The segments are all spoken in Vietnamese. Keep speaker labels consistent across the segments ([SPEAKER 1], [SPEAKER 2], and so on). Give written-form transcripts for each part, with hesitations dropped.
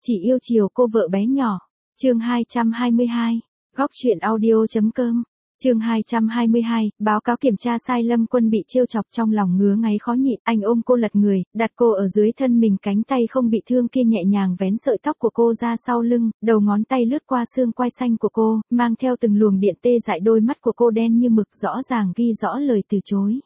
[SPEAKER 1] Chỉ yêu chiều cô vợ bé nhỏ. Chương 222. Góc truyện audio.com. Chương 222, báo cáo kiểm tra sai. Lâm Quân bị trêu chọc trong lòng ngứa ngáy khó nhịn, anh ôm cô lật người, đặt cô ở dưới thân mình, cánh tay không bị thương kia nhẹ nhàng vén sợi tóc của cô ra sau lưng, đầu ngón tay lướt qua xương quai xanh của cô, mang theo từng luồng điện tê dại. Đôi mắt của cô đen như mực, rõ ràng ghi rõ lời từ chối.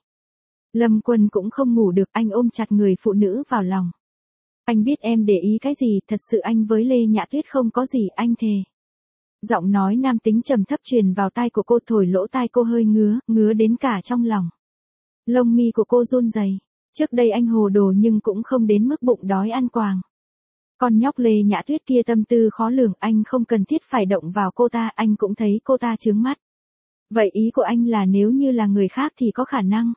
[SPEAKER 1] Lâm Quân cũng không ngủ được, anh ôm chặt người phụ nữ vào lòng. Anh biết em để ý cái gì, thật sự anh với Lê Nhã Tuyết không có gì, anh thề. Giọng nói nam tính trầm thấp truyền vào tai của cô, thổi lỗ tai cô hơi ngứa đến cả trong lòng. Lông mi của cô run rẩy. Trước đây anh hồ đồ nhưng cũng không đến mức bụng đói ăn quàng. Con nhóc Lê Nhã Tuyết kia tâm tư khó lường, anh không cần thiết phải động vào cô ta, anh cũng thấy cô ta chướng mắt. Vậy ý của anh là nếu như là người khác thì có khả năng.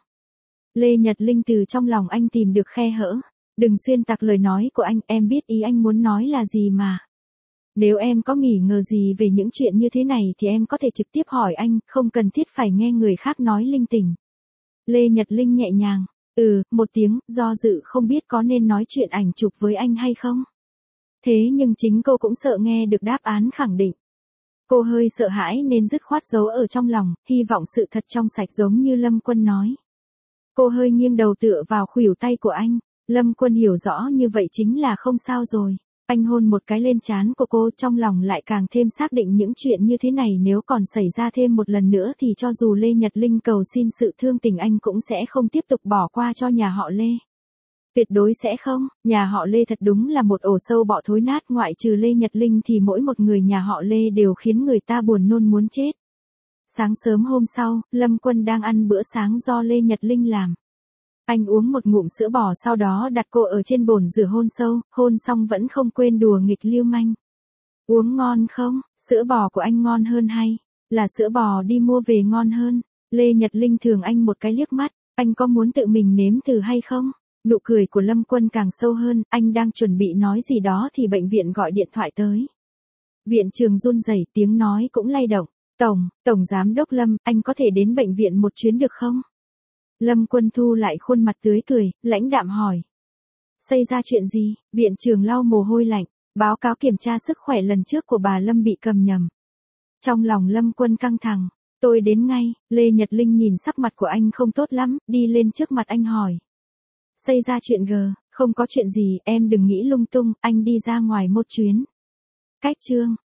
[SPEAKER 1] Lê Nhật Linh từ trong lòng anh tìm được khe hở. Đừng xuyên tạc lời nói của anh, em biết ý anh muốn nói là gì mà. Nếu em có nghi ngờ gì về những chuyện như thế này thì em có thể trực tiếp hỏi anh, không cần thiết phải nghe người khác nói linh tinh. Lê Nhật Linh nhẹ nhàng, một tiếng, do dự không biết có nên nói chuyện ảnh chụp với anh hay không. Thế nhưng chính cô cũng sợ nghe được đáp án khẳng định. Cô hơi sợ hãi nên dứt khoát giấu ở trong lòng, hy vọng sự thật trong sạch giống như Lâm Quân nói. Cô hơi nghiêng đầu tựa vào khuỷu tay của anh. Lâm Quân hiểu rõ như vậy chính là không sao rồi. Anh hôn một cái lên trán của cô, trong lòng lại càng thêm xác định những chuyện như thế này nếu còn xảy ra thêm một lần nữa thì cho dù Lê Nhật Linh cầu xin sự thương tình anh cũng sẽ không tiếp tục bỏ qua cho nhà họ Lê. Tuyệt đối sẽ không, nhà họ Lê thật đúng là một ổ sâu bọ thối nát, ngoại trừ Lê Nhật Linh thì mỗi một người nhà họ Lê đều khiến người ta buồn nôn muốn chết. Sáng sớm hôm sau, Lâm Quân đang ăn bữa sáng do Lê Nhật Linh làm. Anh uống một ngụm sữa bò sau đó đặt cô ở trên bồn rửa hôn sâu, hôn xong vẫn không quên đùa nghịch lưu manh. Uống ngon không? Sữa bò của anh ngon hơn hay là sữa bò đi mua về ngon hơn? Lê Nhật Linh thường anh một cái liếc mắt, anh có muốn tự mình nếm thử hay không? Nụ cười của Lâm Quân càng sâu hơn, anh đang chuẩn bị nói gì đó thì bệnh viện gọi điện thoại tới. Viện trưởng run rẩy, tiếng nói cũng lay động. Tổng giám đốc Lâm, anh có thể đến bệnh viện một chuyến được không? Lâm Quân thu lại khuôn mặt tươi cười, lãnh đạm hỏi. Xảy ra chuyện gì? Viện trưởng lau mồ hôi lạnh, báo cáo kiểm tra sức khỏe lần trước của bà Lâm bị cầm nhầm. Trong lòng Lâm Quân căng thẳng, tôi đến ngay. Lê Nhật Linh nhìn sắc mặt của anh không tốt lắm, đi lên trước mặt anh hỏi. Xảy ra chuyện không có chuyện gì, em đừng nghĩ lung tung, anh đi ra ngoài một chuyến. Cách chương,